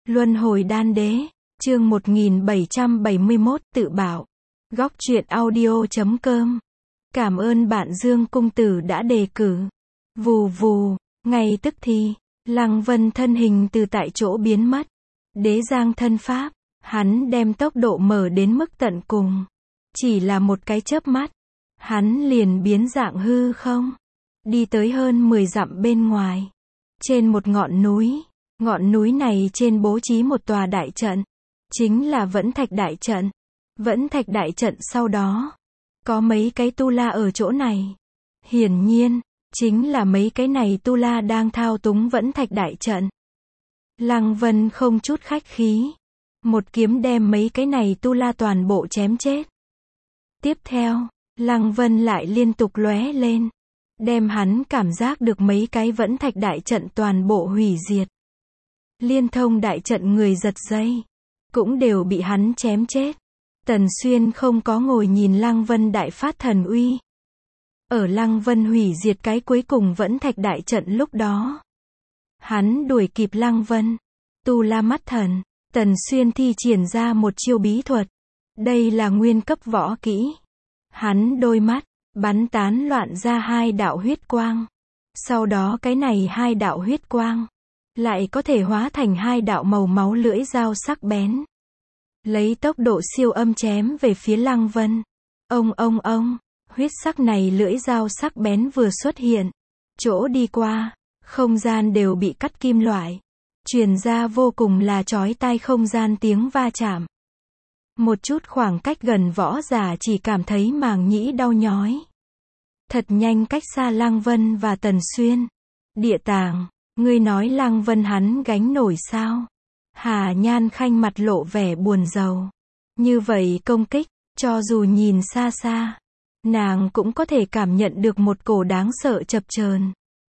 Luân hồi đan đế, chương 1771, tự bảo. Góc truyện audio.com. Cảm ơn bạn Dương Cung Tử đã đề cử. Vù vù, ngay tức thì, Lăng Vân thân hình từ tại chỗ biến mất. Đế giang thân pháp, hắn đem tốc độ mở đến mức tận cùng. Chỉ là một cái chớp mắt, hắn liền biến dạng hư không. Đi tới hơn 10 dặm bên ngoài. Trên một ngọn núi này trên bố trí một tòa đại trận. Chính là Vẫn Thạch đại trận. Vẫn Thạch đại trận sau đó. Có mấy cái tu la ở chỗ này. Hiển nhiên, chính là mấy cái này tu la đang thao túng Vẫn Thạch đại trận. Lăng Vân không chút khách khí. Một kiếm đem mấy cái này tu la toàn bộ chém chết. Tiếp theo, Lăng Vân lại liên tục lóe lên. Đem hắn cảm giác được mấy cái Vẫn Thạch đại trận toàn bộ hủy diệt. Liên thông đại trận người giật dây. Cũng đều bị hắn chém chết. Tần Xuyên không có ngồi nhìn Lăng Vân đại phát thần uy. Ở Lăng Vân hủy diệt cái cuối cùng Vẫn Thạch đại trận lúc đó. Hắn đuổi kịp Lăng Vân. Tu la mắt thần. Tần Xuyên thi triển ra một chiêu bí thuật. Đây là nguyên cấp võ kỹ. Hắn đôi mắt bắn tán loạn ra hai đạo huyết quang. Sau đó cái này hai đạo huyết quang lại có thể hóa thành hai đạo màu máu lưỡi dao sắc bén. Lấy tốc độ siêu âm chém về phía Lăng Vân. Ông, huyết sắc này lưỡi dao sắc bén vừa xuất hiện. Chỗ đi qua, không gian đều bị cắt kim loại. Truyền ra vô cùng là chói tai không gian tiếng va chạm. Một chút khoảng cách gần võ giả chỉ cảm thấy màng nhĩ đau nhói. Thật nhanh cách xa Lăng Vân và Tần Xuyên. Địa tàng, ngươi nói Lăng Vân hắn gánh nổi sao? Hà Nhan Khanh mặt lộ vẻ buồn rầu. Như vậy công kích, cho dù nhìn xa xa, nàng cũng có thể cảm nhận được một cổ đáng sợ chập chờn.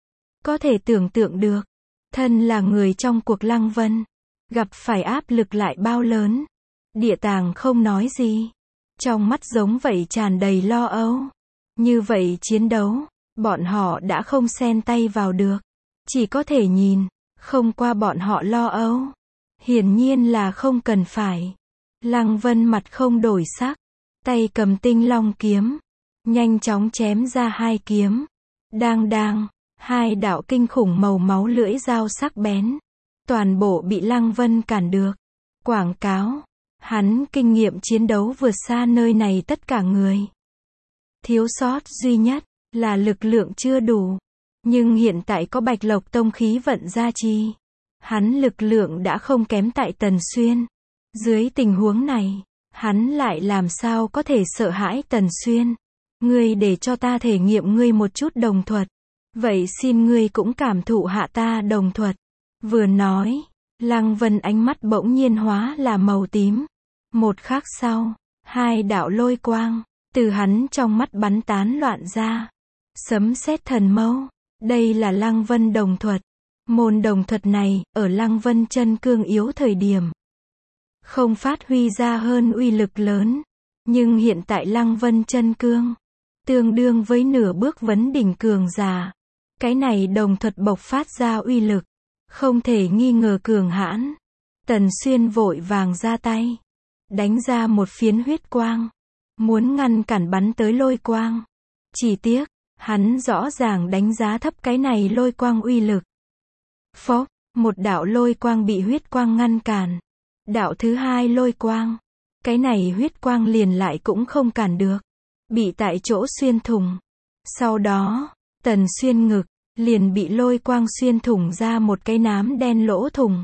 Có thể tưởng tượng được, thân là người trong cuộc Lăng Vân, gặp phải áp lực lại bao lớn. Địa tàng không nói gì. Trong mắt giống vậy tràn đầy lo âu. Như vậy chiến đấu, bọn họ đã không xen tay vào được. Chỉ có thể nhìn, không qua bọn họ lo âu. Hiển nhiên là không cần phải. Lăng Vân mặt không đổi sắc. Tay cầm Tinh Long kiếm. Nhanh chóng chém ra hai kiếm. Đang, hai đạo kinh khủng màu máu lưỡi dao sắc bén. Toàn bộ bị Lăng Vân cản được. Quảng cáo. Hắn kinh nghiệm chiến đấu vượt xa nơi này tất cả người. Thiếu sót duy nhất là lực lượng chưa đủ. Nhưng hiện tại có Bạch Lộc Tông khí vận gia trì. Hắn lực lượng đã không kém tại Tần Xuyên. Dưới tình huống này, hắn lại làm sao có thể sợ hãi Tần Xuyên. Ngươi để cho ta thể nghiệm ngươi một chút đồng thuật. Vậy xin ngươi cũng cảm thụ hạ ta đồng thuật. Vừa nói, Lăng Vân ánh mắt bỗng nhiên hóa là màu tím. Một khắc sau, hai đạo lôi quang từ hắn trong mắt bắn tán loạn ra. Sấm sét thần mâu. Đây là Lăng Vân đồng thuật. Môn đồng thuật này, ở Lăng Vân chân cương yếu thời điểm, không phát huy ra hơn uy lực lớn. Nhưng hiện tại Lăng Vân chân cương, tương đương với nửa bước vấn đỉnh cường giả. Cái này đồng thuật bộc phát ra uy lực, không thể nghi ngờ cường hãn. Tần Xuyên vội vàng ra tay. Đánh ra một phiến huyết quang. Muốn ngăn cản bắn tới lôi quang. Chỉ tiếc, hắn rõ ràng đánh giá thấp cái này lôi quang uy lực. Phốc, một đạo lôi quang bị huyết quang ngăn cản. Đạo thứ hai lôi quang. Cái này huyết quang liền lại cũng không cản được. Bị tại chỗ xuyên thủng. Sau đó, Tần Xuyên ngực, liền bị lôi quang xuyên thủng ra một cái nám đen lỗ thủng.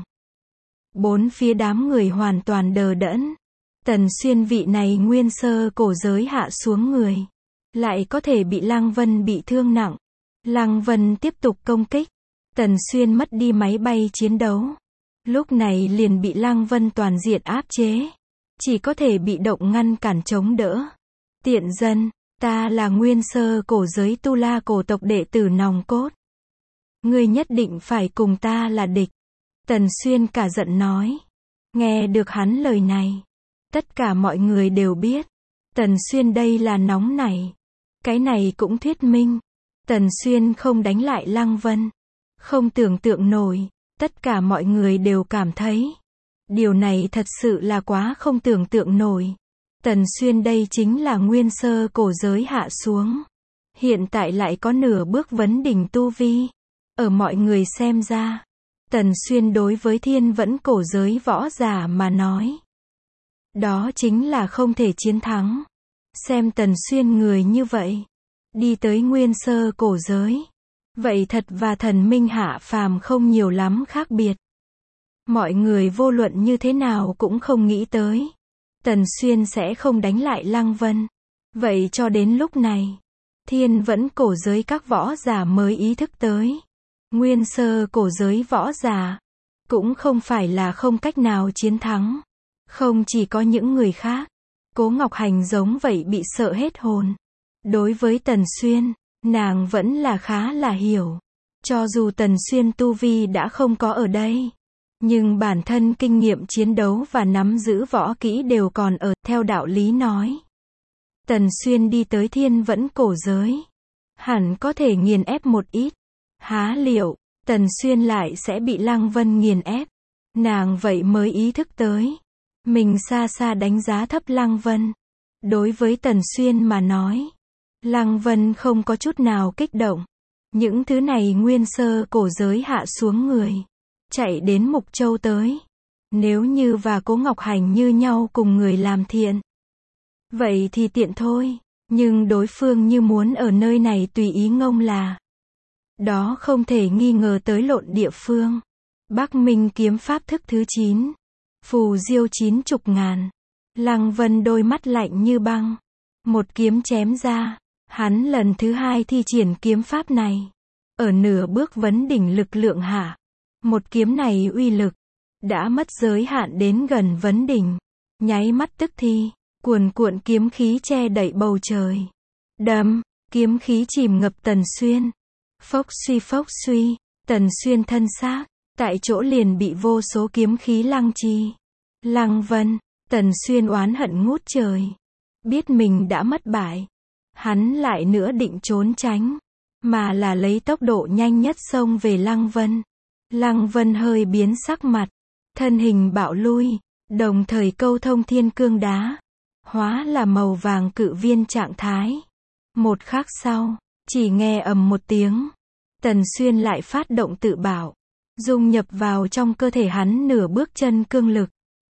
Bốn phía đám người hoàn toàn đờ đẫn. Tần Xuyên vị này nguyên sơ cổ giới hạ xuống người. Lại có thể bị Lăng Vân bị thương nặng. Lăng Vân tiếp tục công kích. Tần Xuyên mất đi máy bay chiến đấu. Lúc này liền bị Lăng Vân toàn diện áp chế. Chỉ có thể bị động ngăn cản chống đỡ. Tiện dân, ta là nguyên sơ cổ giới tu la cổ tộc đệ tử nòng cốt. Ngươi nhất định phải cùng ta là địch. Tần Xuyên cả giận nói. Nghe được hắn lời này, tất cả mọi người đều biết. Tần Xuyên đây là nóng nảy. Cái này cũng thuyết minh. Tần Xuyên không đánh lại Lăng Vân. Không tưởng tượng nổi. Tất cả mọi người đều cảm thấy. Điều này thật sự là quá không tưởng tượng nổi. Tần Xuyên đây chính là nguyên sơ cổ giới hạ xuống. Hiện tại lại có nửa bước vấn đỉnh tu vi. Ở mọi người xem ra, Tần Xuyên đối với thiên vẫn cổ giới võ giả mà nói, đó chính là không thể chiến thắng. Xem Tần Xuyên người như vậy, đi tới nguyên sơ cổ giới. Vậy thật và thần minh hạ phàm không nhiều lắm khác biệt. Mọi người vô luận như thế nào cũng không nghĩ tới, Tần Xuyên sẽ không đánh lại Lăng Vân. Vậy cho đến lúc này, thiên vẫn cổ giới các võ giả mới ý thức tới. Nguyên sơ cổ giới võ giả, cũng không phải là không cách nào chiến thắng. Không chỉ có những người khác, Cố Ngọc Hành giống vậy bị sợ hết hồn. Đối với Tần Xuyên, nàng vẫn là khá là hiểu. Cho dù Tần Xuyên tu vi đã không có ở đây, nhưng bản thân kinh nghiệm chiến đấu và nắm giữ võ kỹ đều còn ở, theo đạo lý nói. Tần Xuyên đi tới thiên vẫn cổ giới, hẳn có thể nghiền ép một ít. Há liệu, Tần Xuyên lại sẽ bị Lăng Vân nghiền ép. Nàng vậy mới ý thức tới. Mình xa xa đánh giá thấp Lăng Vân. Đối với Tần Xuyên mà nói, Lăng Vân không có chút nào kích động. Những thứ này nguyên sơ cổ giới hạ xuống người, chạy đến Mục Châu tới. Nếu như và Cố Ngọc Hành như nhau cùng người làm thiện, vậy thì tiện thôi. Nhưng đối phương như muốn ở nơi này tùy ý ngông là, đó không thể nghi ngờ tới lộn địa phương. Bắc Minh kiếm pháp thức thứ 9. Phù diêu 90 ngàn. Lăng Vân đôi mắt lạnh như băng. Một kiếm chém ra. Hắn lần thứ 2 thi triển kiếm pháp này. Ở nửa bước vấn đỉnh lực lượng hạ. Một kiếm này uy lực đã mất giới hạn đến gần vấn đỉnh. Nháy mắt tức thì, cuồn cuộn kiếm khí che đậy bầu trời. Đâm, kiếm khí chìm ngập Tần Xuyên. Phốc suy, Tần Xuyên thân xác, tại chỗ liền bị vô số kiếm khí lăng trì. Lăng Vân, Tần Xuyên oán hận ngút trời. Biết mình đã mất bại, hắn lại nữa định trốn tránh, mà là lấy tốc độ nhanh nhất xông về Lăng Vân. Lăng Vân hơi biến sắc mặt, thân hình bạo lui, đồng thời câu thông thiên cương đá, hóa là màu vàng cự viên trạng thái. Một khắc sau, chỉ nghe ầm một tiếng, Tần Xuyên lại phát động tự bảo, dung nhập vào trong cơ thể hắn nửa bước chân cương lực.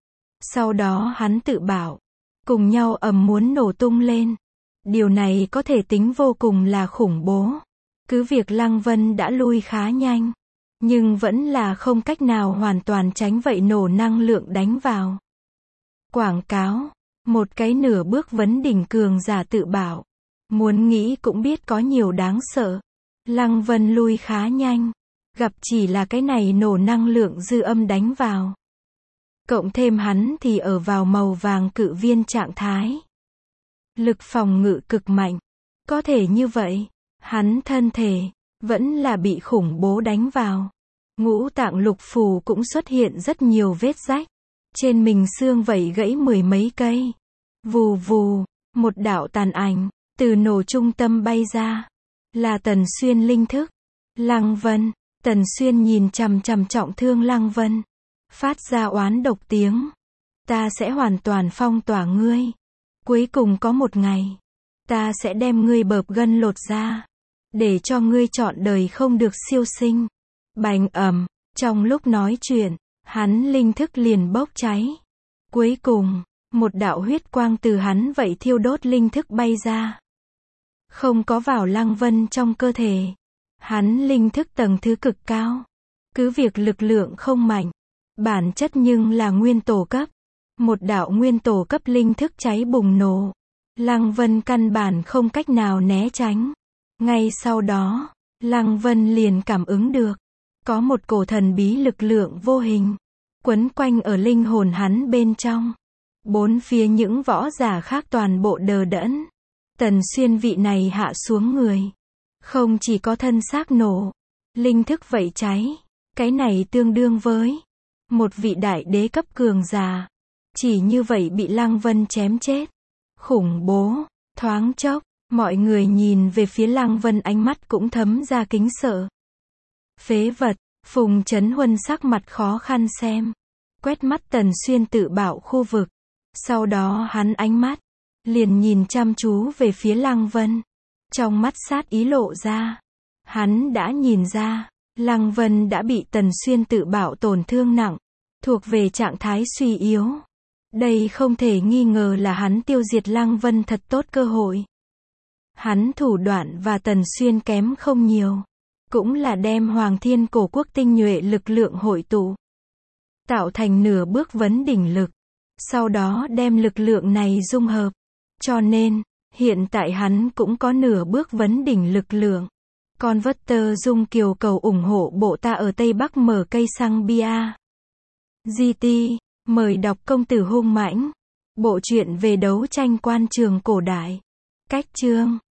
Sau đó hắn tự bảo, cùng nhau ầm muốn nổ tung lên. Điều này có thể tính vô cùng là khủng bố. Cứ việc Lăng Vân đã lui khá nhanh, nhưng vẫn là không cách nào hoàn toàn tránh vậy nổ năng lượng đánh vào. Quảng cáo, một cái nửa bước vấn đỉnh cường giả tự bảo. Muốn nghĩ cũng biết có nhiều đáng sợ. Lăng Vân lui khá nhanh, gặp chỉ là cái này nổ năng lượng dư âm đánh vào. Cộng thêm hắn thì ở vào màu vàng cự viên trạng thái. Lực phòng ngự cực mạnh. Có thể như vậy, hắn thân thể vẫn là bị khủng bố đánh vào. Ngũ tạng lục phủ cũng xuất hiện rất nhiều vết rách. Trên mình xương vảy gãy 10 mấy cây. Vù vù, một đạo tàn ảnh từ nổ trung tâm bay ra. Là Tần Xuyên linh thức. Lăng Vân, Tần Xuyên nhìn chằm chằm trọng thương Lăng Vân, phát ra oán độc tiếng. Ta sẽ hoàn toàn phong tỏa ngươi. Cuối cùng có một ngày, ta sẽ đem ngươi bợp gân lột ra, để cho ngươi trọn đời không được siêu sinh. Bành ầm, trong lúc nói chuyện, hắn linh thức liền bốc cháy. Cuối cùng, một đạo huyết quang từ hắn vậy thiêu đốt linh thức bay ra. Không có vào Lăng Vân trong cơ thể. Hắn linh thức tầng thứ cực cao. Cứ việc lực lượng không mạnh, bản chất nhưng là nguyên tổ cấp. Một đạo nguyên tổ cấp linh thức cháy bùng nổ. Lăng Vân căn bản không cách nào né tránh. Ngay sau đó, Lăng Vân liền cảm ứng được. Có một cổ thần bí lực lượng vô hình quấn quanh ở linh hồn hắn bên trong. Bốn phía những võ giả khác toàn bộ đờ đẫn. Tần Xuyên vị này hạ xuống người, không chỉ có thân xác nổ, linh thức vậy cháy. Cái này tương đương với một vị đại đế cấp cường giả. Chỉ như vậy bị Lăng Vân chém chết. Khủng bố. Thoáng chốc, mọi người nhìn về phía Lăng Vân ánh mắt cũng thấm ra kính sợ. Phế vật. Phùng Chấn Huân sắc mặt khó khăn xem. quét mắt Tần Xuyên tự bảo khu vực. Sau đó hắn ánh mắt liền nhìn chăm chú về phía Lăng Vân. Trong mắt sát ý lộ ra. Hắn đã nhìn ra, Lăng Vân đã bị Tần Xuyên tự bảo tổn thương nặng, thuộc về trạng thái suy yếu. Đây không thể nghi ngờ là hắn tiêu diệt Lăng Vân thật tốt cơ hội. Hắn thủ đoạn và Tần Xuyên kém không nhiều, cũng là đem Hoàng Thiên Cổ Quốc tinh nhuệ lực lượng hội tụ, tạo thành nửa bước vấn đỉnh lực, sau đó đem lực lượng này dung hợp. Cho nên, hiện tại hắn cũng có nửa bước vấn đỉnh lực lượng. Converter Dung Kiều cầu ủng hộ bộ ta ở Tây Bắc mở cây xăng bia. GT, mời đọc Công tử hung mãnh. Bộ truyện về đấu tranh quan trường cổ đại. Cách chương